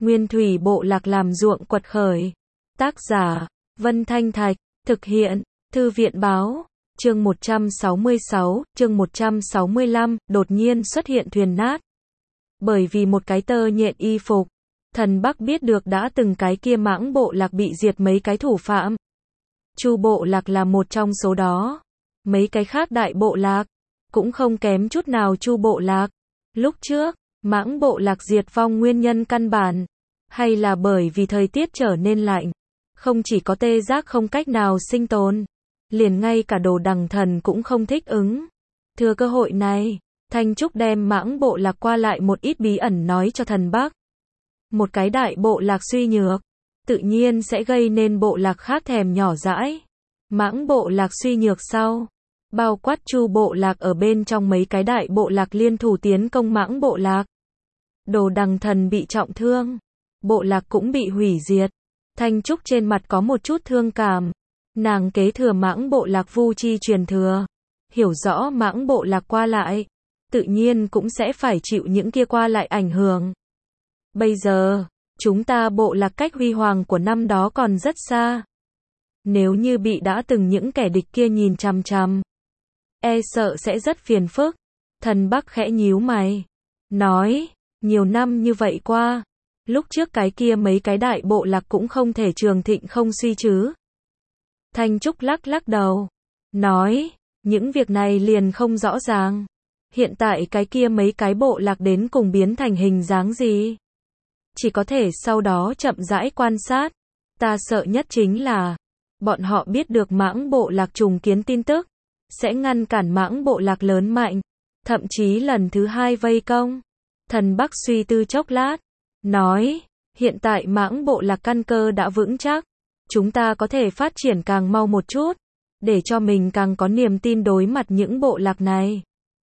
Nguyên thủy bộ lạc làm ruộng quật khởi. Tác giả, Vân Thanh Thạch, thực hiện, Thư viện báo. Chương 166, chương 165, đột nhiên xuất hiện thuyền nát. Bởi vì một cái tơ nhện y phục, thần Bắc biết được đã từng cái kia mãng bộ lạc bị diệt mấy cái thủ phạm. Chu bộ lạc là một trong số đó. Mấy cái khác đại bộ lạc, cũng không kém chút nào Chu bộ lạc. Lúc trước, mãng bộ lạc diệt vong nguyên nhân căn bản, hay là bởi vì thời tiết trở nên lạnh. Không chỉ có tê giác không cách nào sinh tồn, liền ngay cả Đồ Đằng Thần cũng không thích ứng. Thừa cơ hội này, Thanh Trúc đem mãng bộ lạc qua lại một ít bí ẩn nói cho thần Bắc. Một cái đại bộ lạc suy nhược, tự nhiên sẽ gây nên bộ lạc khác thèm nhỏ dãi. Mãng bộ lạc suy nhược sau, bao quát Chu bộ lạc ở bên trong mấy cái đại bộ lạc liên thủ tiến công mãng bộ lạc. Đồ Đằng Thần bị trọng thương, bộ lạc cũng bị hủy diệt. Thanh Trúc trên mặt có một chút thương cảm. Nàng kế thừa mãng bộ lạc Vu Chi truyền thừa, hiểu rõ mãng bộ lạc qua lại, tự nhiên cũng sẽ phải chịu những kia qua lại ảnh hưởng. Bây giờ, chúng ta bộ lạc cách huy hoàng của năm đó còn rất xa. Nếu như bị đã từng những kẻ địch kia nhìn chằm chằm, e sợ sẽ rất phiền phức. Thần Bắc khẽ nhíu mày, nói, nhiều năm như vậy qua, lúc trước cái kia mấy cái đại bộ lạc cũng không thể trường thịnh không suy chứ. Thanh Trúc lắc lắc đầu, nói, những việc này liền không rõ ràng. Hiện tại cái kia mấy cái bộ lạc đến cùng biến thành hình dáng gì? Chỉ có thể sau đó chậm rãi quan sát. Ta sợ nhất chính là, bọn họ biết được mãng bộ lạc trùng kiến tin tức, sẽ ngăn cản mãng bộ lạc lớn mạnh, thậm chí lần thứ hai vây công. Thần Bắc suy tư chốc lát, nói, hiện tại mãng bộ lạc căn cơ đã vững chắc. Chúng ta có thể phát triển càng mau một chút, để cho mình càng có niềm tin đối mặt những bộ lạc này.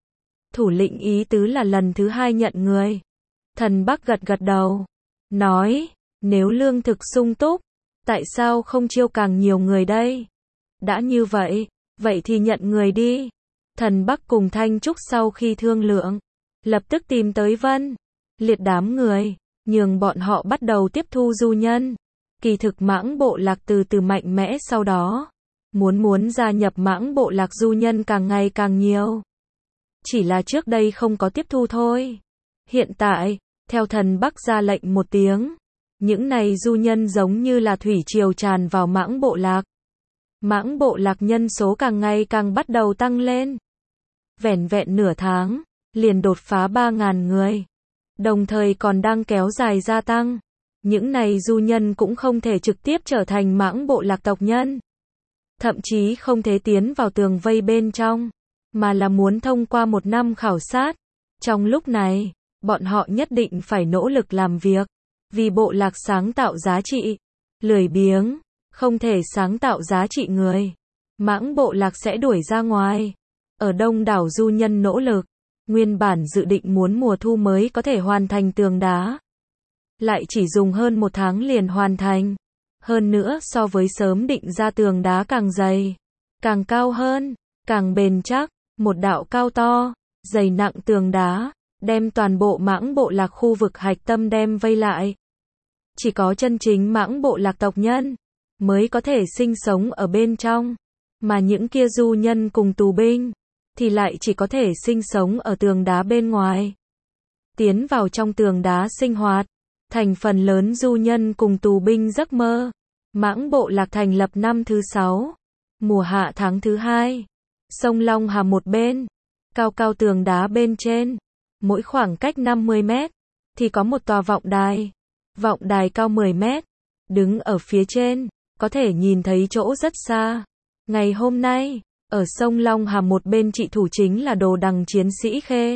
Thủ lĩnh ý tứ là lần thứ hai nhận người. Thần Bắc gật gật đầu, nói, nếu lương thực sung túc, tại sao không chiêu càng nhiều người đây? Đã như vậy, vậy thì nhận người đi. Thần Bắc cùng Thanh Trúc sau khi thương lượng, lập tức tìm tới Vân Liệt đám người, nhường bọn họ bắt đầu tiếp thu du nhân. Kỳ thực mãng bộ lạc từ từ mạnh mẽ sau đó, muốn gia nhập mãng bộ lạc du nhân càng ngày càng nhiều. Chỉ là trước đây không có tiếp thu thôi. Hiện tại, theo thần Bắc ra lệnh một tiếng, những này du nhân giống như là thủy triều tràn vào mãng bộ lạc. Mãng bộ lạc nhân số càng ngày càng bắt đầu tăng lên. Vẻn vẹn nửa tháng, liền đột phá 3.000 người. Đồng thời còn đang kéo dài gia tăng. Những này du nhân cũng không thể trực tiếp trở thành mãng bộ lạc tộc nhân. Thậm chí không thể tiến vào tường vây bên trong, mà là muốn thông qua một năm khảo sát. Trong lúc này, bọn họ nhất định phải nỗ lực làm việc, vì bộ lạc sáng tạo giá trị. Lười biếng, không thể sáng tạo giá trị người, mãng bộ lạc sẽ đuổi ra ngoài. Ở đông đảo du nhân nỗ lực, nguyên bản dự định muốn mùa thu mới có thể hoàn thành tường đá, lại chỉ dùng hơn một tháng liền hoàn thành. Hơn nữa so với sớm định ra tường đá càng dày, càng cao hơn, càng bền chắc. Một đạo cao to, dày nặng tường đá, đem toàn bộ mãng bộ lạc khu vực hạch tâm đem vây lại. Chỉ có chân chính mãng bộ lạc tộc nhân, mới có thể sinh sống ở bên trong. Mà những kia du nhân cùng tù binh, thì lại chỉ có thể sinh sống ở tường đá bên ngoài. Tiến vào trong tường đá sinh hoạt, thành phần lớn du nhân cùng tù binh giấc mơ. Mãng bộ lạc thành lập năm thứ 6, mùa hạ tháng thứ 2. Sông Long Hà một bên, cao cao tường đá bên trên, mỗi khoảng cách 50 mét, thì có một tòa vọng đài. Vọng đài cao 10 mét, đứng ở phía trên, có thể nhìn thấy chỗ rất xa. Ngày hôm nay, ở sông Long Hà một bên trị thủ chính là Đồ Đằng chiến sĩ Khê.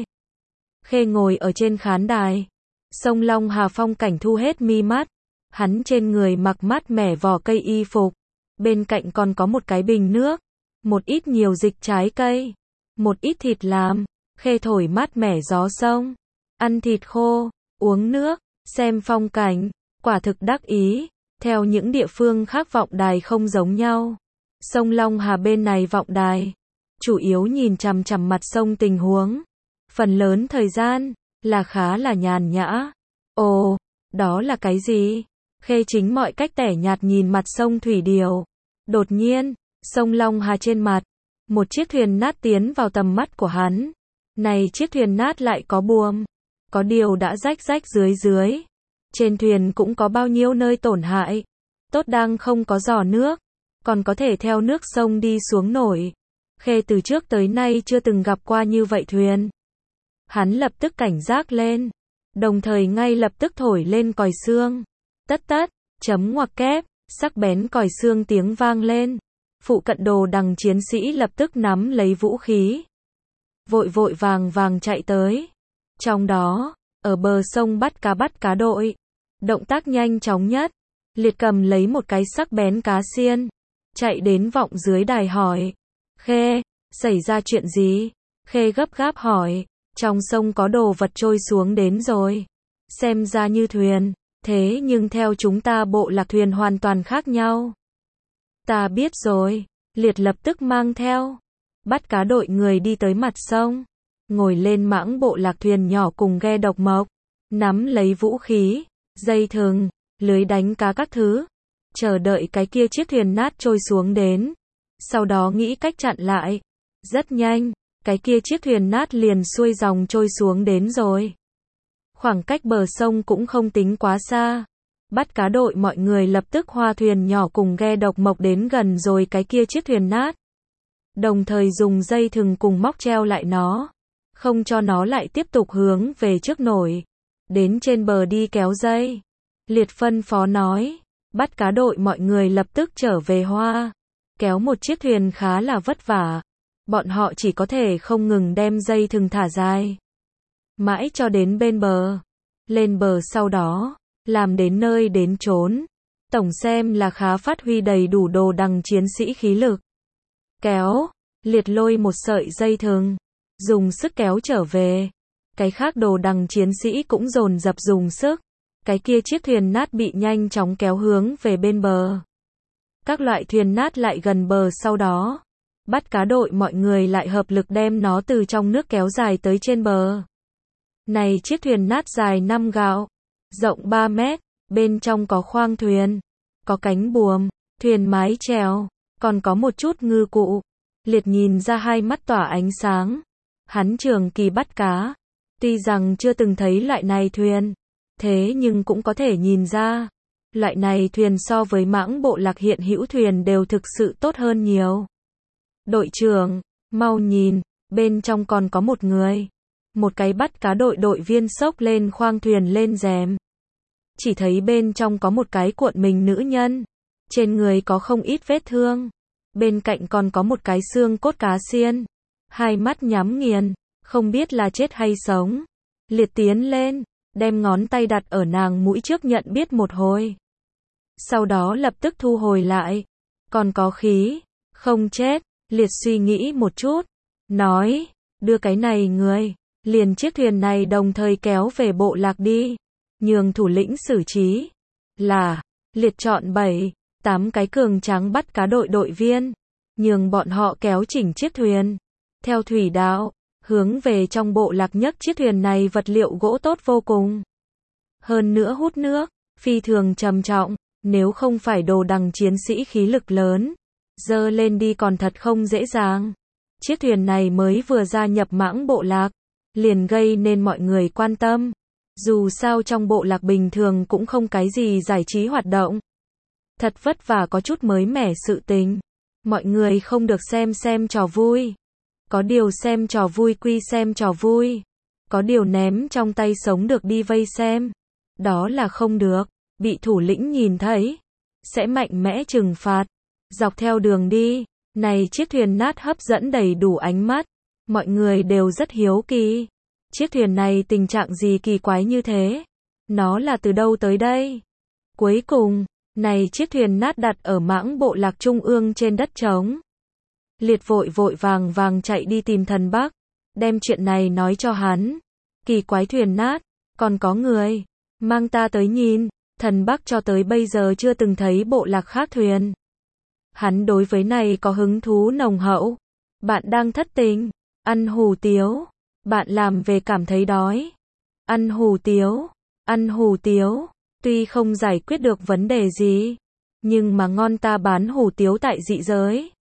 Khê ngồi ở trên khán đài. Sông Long Hà phong cảnh thu hết mi mắt. Hắn trên người mặc mát mẻ vỏ cây y phục. Bên cạnh còn có một cái bình nước, một ít nhiều dịch trái cây, một ít thịt làm. Khê thổi mát mẻ gió sông, ăn thịt khô, uống nước, xem phong cảnh, quả thực đắc ý. Theo những địa phương khác vọng đài không giống nhau. Sông Long Hà bên này vọng đài, chủ yếu nhìn chằm chằm mặt sông tình huống. Phần lớn thời gian, là khá là nhàn nhã. Ồ, Đó là cái gì? Khê Chính mọi cách tẻ nhạt nhìn mặt sông thủy điều. Đột nhiên, sông Long Hà trên mặt, một chiếc thuyền nát tiến vào tầm mắt của hắn. Này chiếc thuyền nát lại có buồm, có điều đã rách rách dưới dưới. Trên thuyền cũng có bao nhiêu nơi tổn hại. Tốt đang không có giò nước, còn có thể theo nước sông đi xuống nổi. Khê từ trước tới nay chưa từng gặp qua như vậy thuyền. Hắn lập tức cảnh giác lên, đồng thời ngay lập tức thổi lên còi xương. Tất tất, chấm ngoặc kép, sắc bén còi xương tiếng vang lên. Phụ cận đồ đằng chiến sĩ lập tức nắm lấy vũ khí. Vội vội vàng vàng chạy tới. Trong đó, ở bờ sông bắt cá đội. Động tác nhanh chóng nhất. Liệt cầm lấy một cái sắc bén cá xiên. Chạy đến vọng dưới đài hỏi. Khê, xảy ra chuyện gì? Khê gấp gáp hỏi. Trong sông có đồ vật trôi xuống đến rồi. Xem ra như thuyền. Thế nhưng theo chúng ta bộ lạc thuyền hoàn toàn khác nhau. Ta biết rồi. Liệt lập tức mang theo. Bắt cá đội người đi tới mặt sông. Ngồi lên mãng bộ lạc thuyền nhỏ cùng ghe độc mộc. Nắm lấy vũ khí, dây thừng, lưới đánh cá các thứ. Chờ đợi cái kia chiếc thuyền nát trôi xuống đến. Sau đó nghĩ cách chặn lại. Rất nhanh, cái kia chiếc thuyền nát liền xuôi dòng trôi xuống đến rồi. Khoảng cách bờ sông cũng không tính quá xa. Bắt cá đội mọi người lập tức hoa thuyền nhỏ cùng ghe độc mộc đến gần rồi cái kia chiếc thuyền nát. Đồng thời dùng dây thừng cùng móc treo lại nó. Không cho nó lại tiếp tục hướng về trước nổi. Đến trên bờ đi kéo dây. Liệt phân phó nói. Bắt cá đội mọi người lập tức trở về hoa. Kéo một chiếc thuyền khá là vất vả. Bọn họ chỉ có thể không ngừng đem dây thừng thả dài. Mãi cho đến bên bờ. Lên bờ sau đó. Làm đến nơi đến chốn. Tổng xem là khá phát huy đầy đủ đồ đằng chiến sĩ khí lực. Kéo. Liệt lôi một sợi dây thừng. Dùng sức kéo trở về. Cái khác đồ đằng chiến sĩ cũng dồn dập dùng sức. Cái kia chiếc thuyền nát bị nhanh chóng kéo hướng về bên bờ. Các loại thuyền nát lại gần bờ sau đó. Bắt cá đội mọi người lại hợp lực đem nó từ trong nước kéo dài tới trên bờ. Này chiếc thuyền nát dài 5 gạo. Rộng 3 mét. Bên trong có khoang thuyền. Có cánh buồm. Thuyền mái chèo. Còn có một chút ngư cụ. Liệt nhìn ra hai mắt tỏa ánh sáng. Hắn trường kỳ bắt cá. Tuy rằng chưa từng thấy loại này thuyền. Thế nhưng cũng có thể nhìn ra. Loại này thuyền so với mãng bộ lạc hiện hữu thuyền đều thực sự tốt hơn nhiều. Đội trưởng, mau nhìn, bên trong còn có một người. Một cái bắt cá đội đội viên xốc lên khoang thuyền lên rèm. Chỉ thấy bên trong có một cái cuộn mình nữ nhân. Trên người có không ít vết thương. Bên cạnh còn có một cái xương cốt cá xiên. Hai mắt nhắm nghiền, không biết là chết hay sống. Liệt tiến lên, đem ngón tay đặt ở nàng mũi trước nhận biết một hồi. Sau đó lập tức thu hồi lại. Còn có khí, không chết. Liệt suy nghĩ một chút. Nói, đưa cái này người. Liền chiếc thuyền này đồng thời kéo về bộ lạc đi. Nhường thủ lĩnh xử trí. Là, Liệt chọn 7, 8 cái cường tráng bắt cá đội đội viên. Nhường bọn họ kéo chỉnh chiếc thuyền. Theo thủy đạo, hướng về trong bộ lạc nhấc chiếc thuyền này vật liệu gỗ tốt vô cùng. Hơn nữa hút nước, phi thường trầm trọng, nếu không phải đồ đằng chiến sĩ khí lực lớn. Dơ lên đi còn thật không dễ dàng. Chiếc thuyền này mới vừa gia nhập mãng bộ lạc. Liền gây nên mọi người quan tâm. Dù sao trong bộ lạc bình thường cũng không cái gì giải trí hoạt động. Thật vất vả có chút mới mẻ sự tình. Mọi người không được xem trò vui. Có điều xem trò vui quy xem trò vui. Có điều ném trong tay sống được đi vây xem. Đó là không được. Bị thủ lĩnh nhìn thấy. Sẽ mạnh mẽ trừng phạt. Dọc theo đường đi. Này chiếc thuyền nát hấp dẫn đầy đủ ánh mắt. Mọi người đều rất hiếu kỳ. Chiếc thuyền này tình trạng gì kỳ quái như thế? Nó là từ đâu tới đây? Cuối cùng, này chiếc thuyền nát đặt ở mãng bộ lạc trung ương trên đất trống. Liệt vội vội vàng vàng chạy đi tìm thần Bắc. Đem chuyện này nói cho hắn. Kỳ quái thuyền nát, còn có người. Mang ta tới nhìn. Thần Bắc cho tới bây giờ chưa từng thấy bộ lạc khác thuyền. Hắn đối với này có hứng thú nồng hậu. Bạn đang thất tình. Ăn hủ tiếu. Bạn làm về cảm thấy đói. Ăn hủ tiếu. Ăn hủ tiếu. Tuy không giải quyết được vấn đề gì, nhưng mà ngon ta bán hủ tiếu tại dị giới.